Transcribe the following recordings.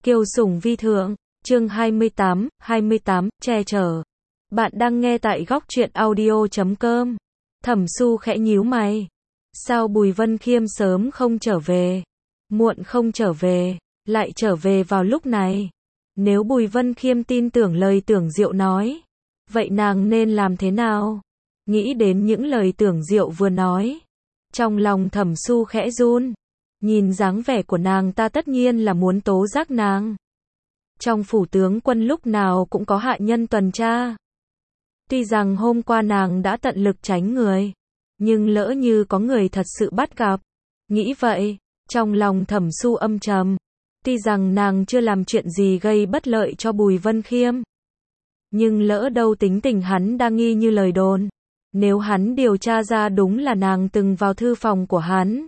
Kiều Sủng Vi Thượng, chương 28, che chở. Bạn đang nghe tại góc truyện audio.com. Thẩm Su khẽ nhíu mày. Sao Bùi Vân Khiêm sớm không trở về? Muộn không trở về, lại trở về vào lúc này. Nếu Bùi Vân Khiêm tin tưởng lời Tưởng Diệu nói, vậy nàng nên làm thế nào? Nghĩ đến những lời Tưởng Diệu vừa nói, trong lòng Thẩm Su khẽ run. Nhìn dáng vẻ của nàng ta tất nhiên là muốn tố giác nàng. Trong phủ tướng quân lúc nào cũng có hạ nhân tuần tra. Tuy rằng hôm qua nàng đã tận lực tránh người, nhưng lỡ như có người thật sự bắt gặp. Nghĩ vậy, trong lòng Thẩm Su âm trầm. Tuy rằng nàng chưa làm chuyện gì gây bất lợi cho Bùi Vân Khiêm, nhưng lỡ đâu tính tình hắn đa nghi như lời đồn. Nếu hắn điều tra ra đúng là nàng từng vào thư phòng của hắn,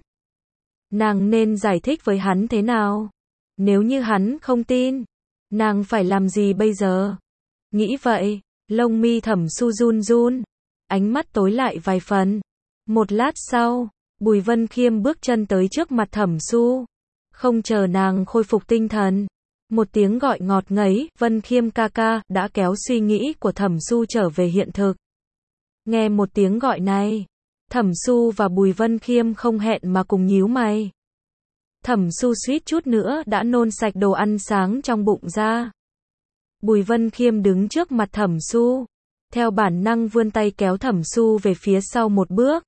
nàng nên giải thích với hắn thế nào? Nếu như hắn không tin, nàng phải làm gì bây giờ? Nghĩ vậy, lông mi Thẩm Su run run, ánh mắt tối lại vài phần. Một lát sau, Bùi Vân Khiêm bước chân tới trước mặt Thẩm Su. Không chờ nàng khôi phục tinh thần, một tiếng gọi ngọt ngấy, Vân Khiêm ca ca, đã kéo suy nghĩ của Thẩm Su trở về hiện thực. Nghe một tiếng gọi này, Thẩm Su và Bùi Vân Khiêm không hẹn mà cùng nhíu mày. Thẩm Su suýt chút nữa đã nôn sạch đồ ăn sáng trong bụng ra. Bùi Vân Khiêm đứng trước mặt Thẩm Su, theo bản năng vươn tay kéo Thẩm Su về phía sau một bước.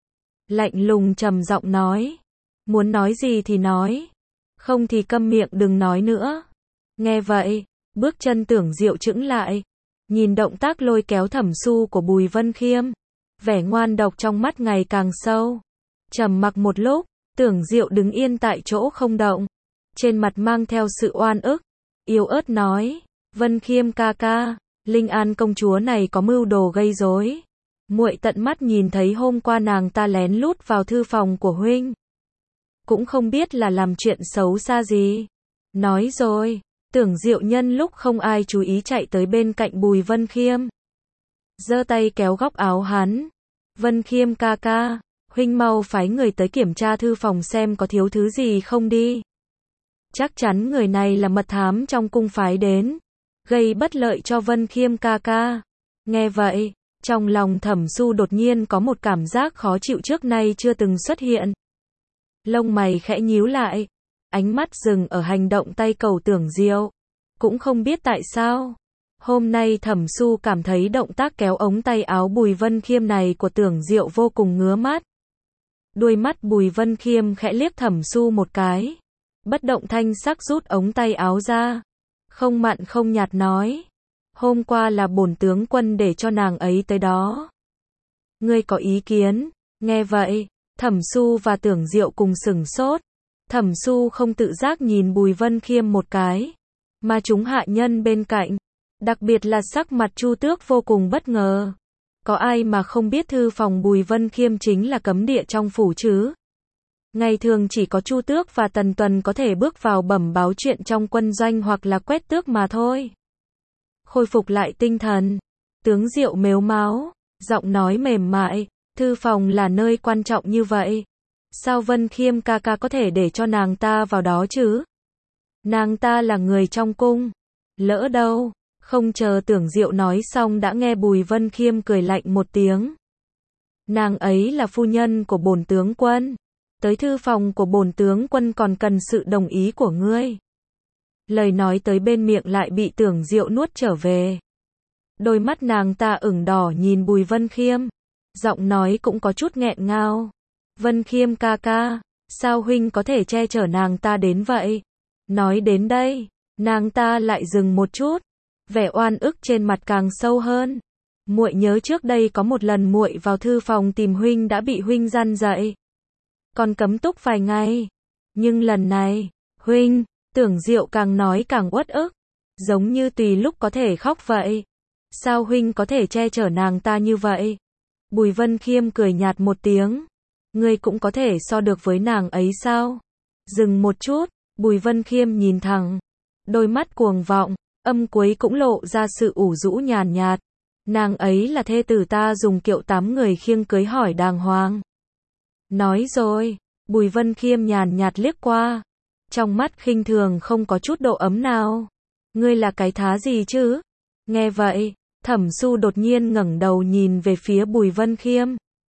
Lạnh lùng trầm giọng nói, muốn nói gì thì nói, không thì câm miệng đừng nói nữa. Nghe vậy, bước chân Tưởng Diệu chững lại, nhìn động tác lôi kéo Thẩm Su của Bùi Vân Khiêm, vẻ ngoan độc trong mắt ngày càng sâu. Trầm mặc một lúc, Tưởng Diệu đứng yên tại chỗ không động, trên mặt mang theo sự oan ức, yếu ớt nói, Vân Khiêm ca ca, Linh An công chúa này có mưu đồ gây rối. Muội tận mắt nhìn thấy hôm qua nàng ta lén lút vào thư phòng của huynh, cũng không biết là làm chuyện xấu xa gì. Nói rồi, Tưởng Diệu nhân lúc không ai chú ý chạy tới bên cạnh Bùi Vân Khiêm, giơ tay kéo góc áo hắn. Vân Khiêm ca ca, huynh mau phái người tới kiểm tra thư phòng xem có thiếu thứ gì không đi. Chắc chắn người này là mật thám trong cung phái đến, gây bất lợi cho Vân Khiêm ca ca. Nghe vậy, trong lòng Thẩm Su đột nhiên có một cảm giác khó chịu trước nay chưa từng xuất hiện. Lông mày khẽ nhíu lại, ánh mắt dừng ở hành động tay cầu Tưởng Diệu. Cũng không biết tại sao, hôm nay Thẩm Su cảm thấy động tác kéo ống tay áo Bùi Vân Khiêm này của Tưởng Diệu vô cùng ngứa mắt. Đuôi mắt Bùi Vân Khiêm khẽ liếc Thẩm Su một cái, bất động thanh sắc rút ống tay áo ra, không mặn không nhạt nói, hôm qua là bổn tướng quân để cho nàng ấy tới đó. Ngươi có ý kiến? Nghe vậy, Thẩm Su và Tưởng Diệu cùng sửng sốt. Thẩm Su không tự giác nhìn Bùi Vân Khiêm một cái, mà chúng hạ nhân bên cạnh, đặc biệt là sắc mặt Chu Tước vô cùng bất ngờ. Có ai mà không biết thư phòng Bùi Vân Khiêm chính là cấm địa trong phủ chứ? Ngày thường chỉ có Chu Tước và Tần Tuần có thể bước vào bẩm báo chuyện trong quân doanh hoặc là quét tước mà thôi. Khôi phục lại tinh thần, Tướng Diệu mếu máo, giọng nói mềm mại, thư phòng là nơi quan trọng như vậy, sao Vân Khiêm ca ca có thể để cho nàng ta vào đó chứ? Nàng ta là người trong cung, lỡ đâu. Không chờ Tưởng Diệu nói xong đã nghe Bùi Vân Khiêm cười lạnh một tiếng. Nàng ấy là phu nhân của bổn tướng quân, tới thư phòng của bổn tướng quân còn cần sự đồng ý của ngươi. Lời nói tới bên miệng lại bị Tưởng Diệu nuốt trở về. Đôi mắt nàng ta ửng đỏ nhìn Bùi Vân Khiêm, giọng nói cũng có chút nghẹn ngào. Vân Khiêm ca ca, sao huynh có thể che chở nàng ta đến vậy? Nói đến đây, nàng ta lại dừng một chút, vẻ oan ức trên mặt càng sâu hơn. Muội nhớ trước đây có một lần muội vào thư phòng tìm huynh đã bị huynh răn dạy, còn cấm túc vài ngày. Nhưng lần này, huynh, Tưởng Diệu càng nói càng uất ức, giống như tùy lúc có thể khóc vậy. Sao huynh có thể che chở nàng ta như vậy? Bùi Vân Khiêm cười nhạt một tiếng, ngươi cũng có thể so được với nàng ấy sao? Dừng một chút, Bùi Vân Khiêm nhìn thẳng, đôi mắt cuồng vọng, âm cuối cũng lộ ra sự ủ rũ nhàn nhạt. Nàng ấy là thê tử ta dùng kiệu 8 người khiêng cưới hỏi đàng hoàng. Nói rồi, Bùi Vân Khiêm nhàn nhạt liếc qua, trong mắt khinh thường không có chút độ ấm nào. Ngươi là cái thá gì chứ? Nghe vậy, Thẩm Su đột nhiên ngẩng đầu nhìn về phía Bùi Vân Khiêm.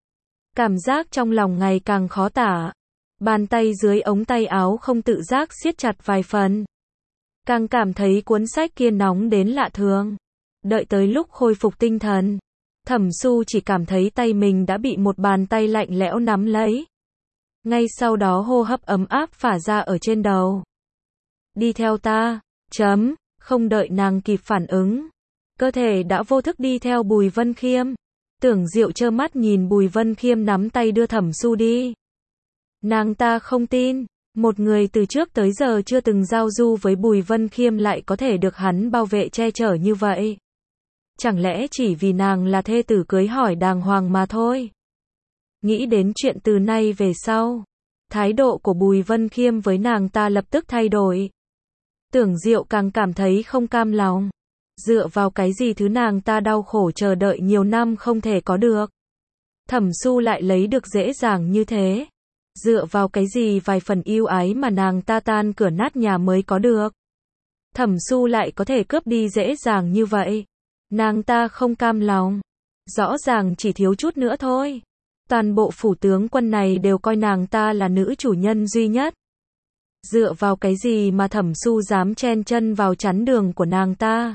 Cảm giác trong lòng ngày càng khó tả. Bàn tay dưới ống tay áo không tự giác siết chặt vài phần. Càng cảm thấy cuốn sách kia nóng đến lạ thường. Đợi tới lúc khôi phục tinh thần, Thẩm Su chỉ cảm thấy tay mình đã bị một bàn tay lạnh lẽo nắm lấy. Ngay sau đó hô hấp ấm áp phả ra ở trên đầu. Đi theo ta, không đợi nàng kịp phản ứng. Cơ thể đã vô thức đi theo Bùi Vân Khiêm. Tưởng Diệu trơ mắt nhìn Bùi Vân Khiêm nắm tay đưa Thẩm Su đi. Nàng ta không tin, một người từ trước tới giờ chưa từng giao du với Bùi Vân Khiêm lại có thể được hắn bảo vệ che chở như vậy. Chẳng lẽ chỉ vì nàng là thê tử cưới hỏi đàng hoàng mà thôi. Nghĩ đến chuyện từ nay về sau, thái độ của Bùi Vân Khiêm với nàng ta lập tức thay đổi. Tưởng Diệu càng cảm thấy không cam lòng. Dựa vào cái gì thứ nàng ta đau khổ chờ đợi nhiều năm không thể có được. Thẩm Su lại lấy được dễ dàng như thế. Dựa vào cái gì vài phần yêu ái mà nàng ta tan cửa nát nhà mới có được. Thẩm Su lại có thể cướp đi dễ dàng như vậy. Nàng ta không cam lòng. Rõ ràng chỉ thiếu chút nữa thôi. Toàn bộ phủ tướng quân này đều coi nàng ta là nữ chủ nhân duy nhất. Dựa vào cái gì mà Thẩm Su dám chen chân vào chắn đường của nàng ta.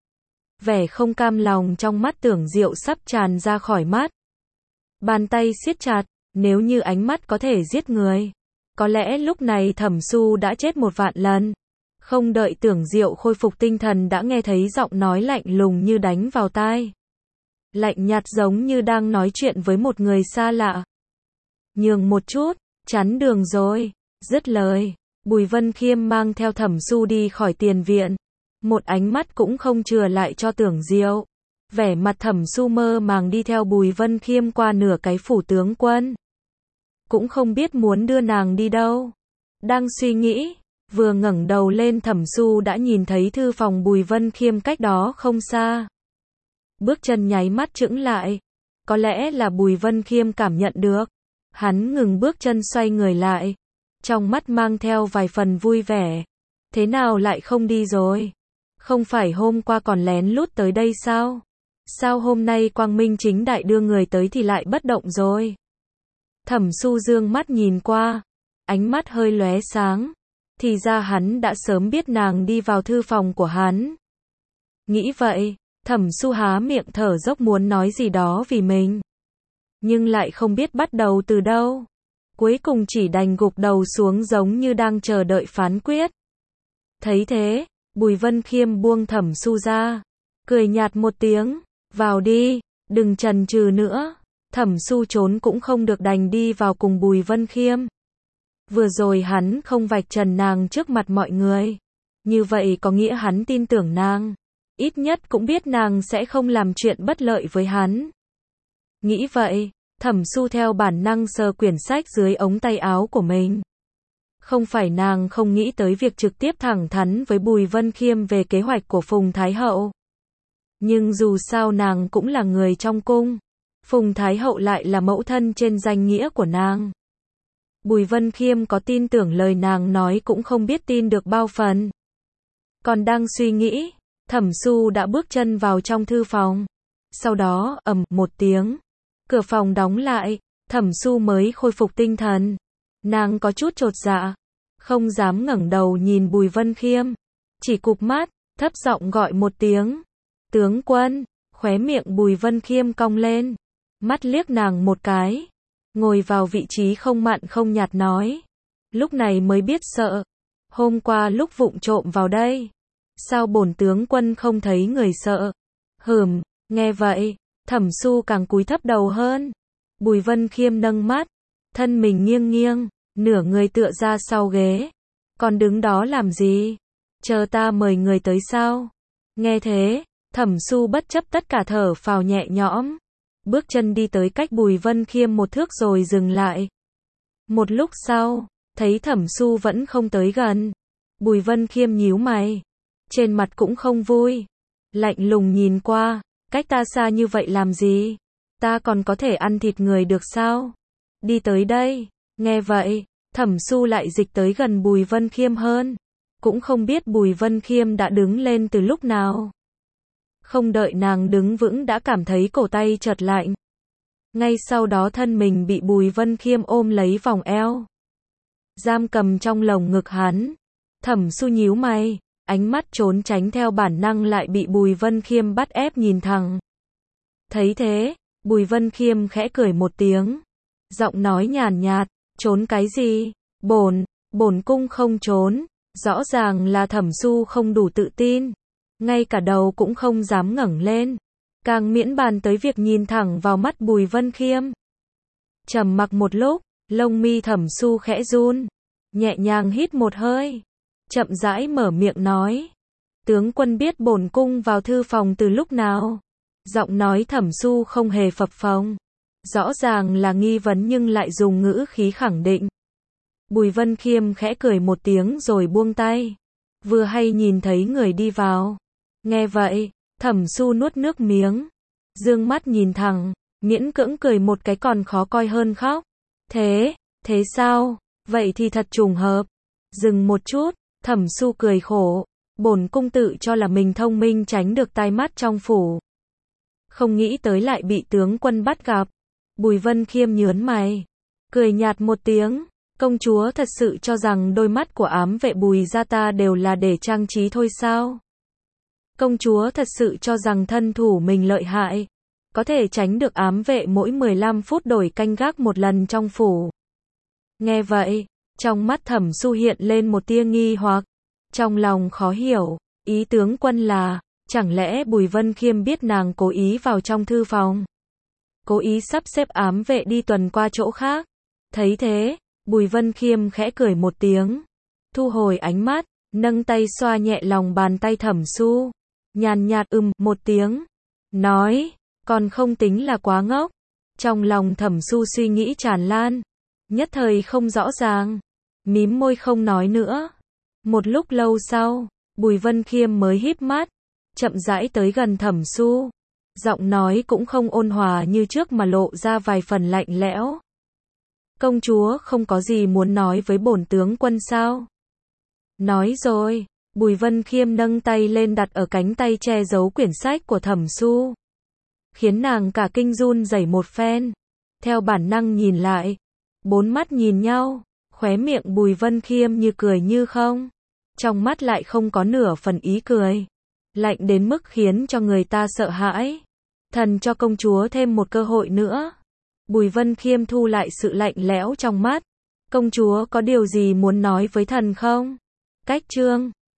Vẻ không cam lòng trong mắt Tưởng Diệu sắp tràn ra khỏi mắt. Bàn tay siết chặt, nếu như ánh mắt có thể giết người. Có lẽ lúc này Thẩm Su đã chết 1.000.000 lần. Không đợi Tưởng Diệu khôi phục tinh thần đã nghe thấy giọng nói lạnh lùng như đánh vào tai. Lạnh nhạt giống như đang nói chuyện với một người xa lạ. Nhường một chút, chắn đường rồi. Dứt lời, Bùi Vân Khiêm mang theo Thẩm Su đi khỏi tiền viện. Một ánh mắt cũng không chừa lại cho Tưởng Diệu. Vẻ mặt Thẩm Su mơ màng đi theo Bùi Vân Khiêm qua nửa cái phủ tướng quân. Cũng không biết muốn đưa nàng đi đâu. Đang suy nghĩ, vừa ngẩng đầu lên Thẩm Su đã nhìn thấy thư phòng Bùi Vân Khiêm cách đó không xa. Bước chân nháy mắt chững lại. Có lẽ là Bùi Vân Khiêm cảm nhận được. Hắn ngừng bước chân xoay người lại. Trong mắt mang theo vài phần vui vẻ. Thế nào lại không đi rồi? Không phải hôm qua còn lén lút tới đây sao? Sao hôm nay quang minh chính đại đưa người tới thì lại bất động rồi? Thẩm Su dương mắt nhìn qua. Ánh mắt hơi lóe sáng. Thì ra hắn đã sớm biết nàng đi vào thư phòng của hắn. Nghĩ vậy, Thẩm Su há miệng thở dốc muốn nói gì đó vì mình. Nhưng lại không biết bắt đầu từ đâu. Cuối cùng chỉ đành gục đầu xuống giống như đang chờ đợi phán quyết. Thấy thế, Bùi Vân Khiêm buông Thẩm Su ra. Cười nhạt một tiếng. Vào đi, đừng chần chừ nữa. Thẩm Su trốn cũng không được đành đi vào cùng Bùi Vân Khiêm. Vừa rồi hắn không vạch trần nàng trước mặt mọi người. Như vậy có nghĩa hắn tin tưởng nàng. Ít nhất cũng biết nàng sẽ không làm chuyện bất lợi với hắn. Nghĩ vậy, Thẩm Su theo bản năng sờ quyển sách dưới ống tay áo của mình. Không phải nàng không nghĩ tới việc trực tiếp thẳng thắn với Bùi Vân Khiêm về kế hoạch của Phùng Thái Hậu. Nhưng dù sao nàng cũng là người trong cung. Phùng Thái Hậu lại là mẫu thân trên danh nghĩa của nàng. Bùi Vân Khiêm có tin tưởng lời nàng nói cũng không biết tin được bao phần. Còn đang suy nghĩ, Thẩm Su đã bước chân vào trong thư phòng. Sau đó, ầm một tiếng, cửa phòng đóng lại, Thẩm Su mới khôi phục tinh thần. Nàng có chút chột dạ, không dám ngẩng đầu nhìn Bùi Vân Khiêm, chỉ cụp mắt, thấp giọng gọi một tiếng. Tướng quân, khóe miệng Bùi Vân Khiêm cong lên, mắt liếc nàng một cái, ngồi vào vị trí không mặn không nhạt nói. Lúc này mới biết sợ, hôm qua lúc vụng trộm vào đây, sao bổn tướng quân không thấy người sợ? Nghe vậy, Thẩm Su càng cúi thấp đầu hơn. Bùi Vân Khiêm nâng mắt, thân mình nghiêng nghiêng, nửa người tựa ra sau ghế. Còn đứng đó làm gì? Chờ ta mời người tới sao? Nghe thế, Thẩm Su bất chấp tất cả thở phào nhẹ nhõm. Bước chân đi tới cách Bùi Vân Khiêm 1 thước rồi dừng lại. Một lúc sau, thấy Thẩm Su vẫn không tới gần. Bùi Vân Khiêm nhíu mày. Trên mặt cũng không vui. Lạnh lùng nhìn qua, cách ta xa như vậy làm gì? Ta còn có thể ăn thịt người được sao? Đi tới đây. Nghe vậy, Thẩm Su lại dịch tới gần Bùi Vân Khiêm hơn. Cũng không biết Bùi Vân Khiêm đã đứng lên từ lúc nào. Không đợi nàng đứng vững đã cảm thấy cổ tay chợt lạnh. Ngay sau đó thân mình bị Bùi Vân Khiêm ôm lấy vòng eo. Giam cầm trong lồng ngực hắn. Thẩm Su nhíu mày, ánh mắt trốn tránh theo bản năng lại bị Bùi Vân Khiêm bắt ép nhìn thẳng. Thấy thế, Bùi Vân Khiêm khẽ cười một tiếng. Giọng nói nhàn nhạt, trốn cái gì? Bổn cung không trốn. Rõ ràng là Thẩm Su không đủ tự tin. Ngay cả đầu cũng không dám ngẩng lên. Càng miễn bàn tới việc nhìn thẳng vào mắt Bùi Vân Khiêm. Trầm mặc một lúc, lông mi Thẩm Su khẽ run. Nhẹ nhàng hít một hơi. Chậm rãi mở miệng nói. Tướng quân biết bổn cung vào thư phòng từ lúc nào? Giọng nói Thẩm Su không hề phập phồng. Rõ ràng là nghi vấn nhưng lại dùng ngữ khí khẳng định. Bùi Vân Khiêm khẽ cười một tiếng rồi buông tay. Vừa hay nhìn thấy người đi vào. Nghe vậy, Thẩm Su nuốt nước miếng. Dương mắt nhìn thẳng, miễn cưỡng cười một cái còn khó coi hơn khóc. Thế sao? Vậy thì thật trùng hợp. Dừng một chút, Thẩm Su cười khổ. Bổn cung tự cho là mình thông minh tránh được tai mắt trong phủ. Không nghĩ tới lại bị tướng quân bắt gặp. Bùi Vân Khiêm nhướng mày. Cười nhạt một tiếng. Công chúa thật sự cho rằng đôi mắt của ám vệ Bùi gia ta đều là để trang trí thôi sao? Công chúa thật sự cho rằng thân thủ mình lợi hại. Có thể tránh được ám vệ mỗi 15 phút đổi canh gác một lần trong phủ. Nghe vậy, trong mắt Thẩm Su hiện lên một tia nghi hoặc. Trong lòng khó hiểu, ý tướng quân là, chẳng lẽ Bùi Vân Khiêm biết nàng cố ý vào trong thư phòng? Cố ý sắp xếp ám vệ đi tuần qua chỗ khác. Thấy thế, Bùi Vân Khiêm khẽ cười một tiếng. Thu hồi ánh mắt, nâng tay xoa nhẹ lòng bàn tay Thẩm Su. Nhàn nhạt một tiếng. Nói, còn không tính là quá ngốc. Trong lòng Thẩm Su suy nghĩ tràn lan. Nhất thời không rõ ràng. Mím môi không nói nữa. Một lúc lâu sau, Bùi Vân Khiêm mới híp mắt. Chậm rãi tới gần Thẩm Su. Giọng nói cũng không ôn hòa như trước mà lộ ra vài phần lạnh lẽo. Công chúa không có gì muốn nói với bổn tướng quân sao? Nói rồi. Bùi Vân Khiêm nâng tay lên đặt ở cánh tay che giấu quyển sách của Thẩm Su. Khiến nàng cả kinh run rẩy một phen. Theo bản năng nhìn lại. Bốn mắt nhìn nhau. Khóe miệng Bùi Vân Khiêm như cười như không. Trong mắt lại không có nửa phần ý cười. Lạnh đến mức khiến cho người ta sợ hãi. Thần cho công chúa thêm một cơ hội nữa. Bùi Vân Khiêm thu lại sự lạnh lẽo trong mắt. Công chúa có điều gì muốn nói với thần không? Cách chương